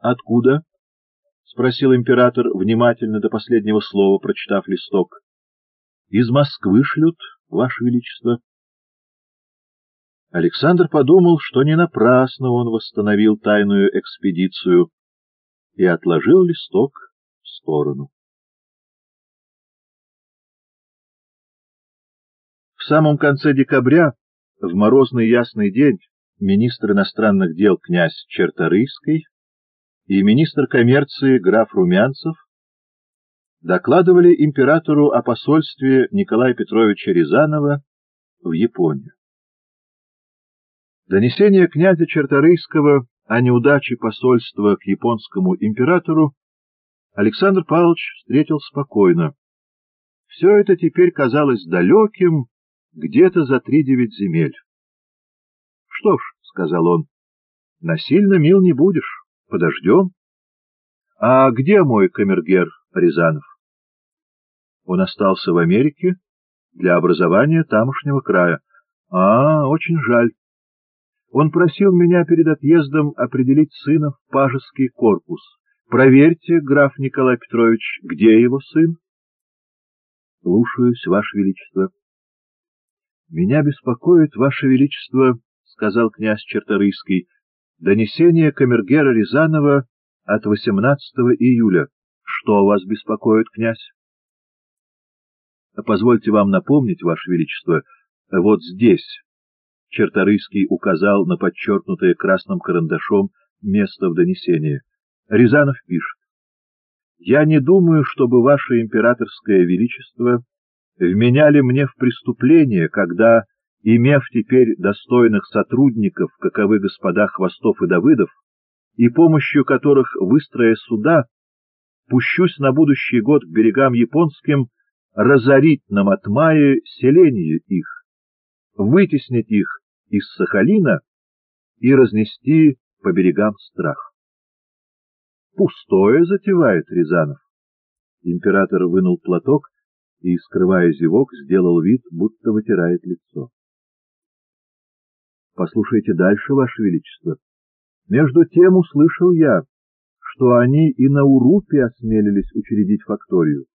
Откуда? — спросил император, внимательно до последнего слова прочитав листок. — Из Москвы шлют, Ваше Величество. Александр подумал, что не напрасно он восстановил тайную экспедицию, и отложил листок в сторону. В самом конце декабря, в морозный ясный день, министр иностранных дел князь Черторийский и министр коммерции граф Румянцев докладывали императору о посольстве Николая Петровича Рязанова в Японию. Донесение князя Черторийского о неудаче посольства к японскому императору Александр Павлович встретил спокойно. Все это теперь казалось далеким, где-то за 3-9 земель. — Что ж, — сказал он, — насильно мил не будешь, подождем. — А где мой камергер Рязанов? Он остался в Америке для образования тамошнего края. Очень жаль. Он просил меня перед отъездом определить сына в пажеский корпус. Проверьте, граф Николай Петрович, где его сын? Слушаюсь, Ваше Величество. Меня беспокоит, Ваше Величество, — сказал князь Черторийский, — донесение камергера Рязанова от 18 июля. Что вас беспокоит, князь? Позвольте вам напомнить, Ваше Величество, вот здесь. Черторийский указал на подчеркнутое красным карандашом место в донесении. Рязанов пишет: «Я не думаю, чтобы Ваше Императорское Величество вменяли мне в преступление, когда, имев теперь достойных сотрудников, каковы господа Хвостов и Давыдов, и помощью которых, выстроя суда, пущусь на будущий год к берегам японским разорить на Матмае селение их, вытеснить их из Сахалина и разнести по берегам страх». Пустое затевает Рязанов. Император вынул платок и, скрывая зевок, сделал вид, будто вытирает лицо. Послушайте дальше, Ваше Величество. Между тем услышал я, что они и на Урупе осмелились учредить факторию.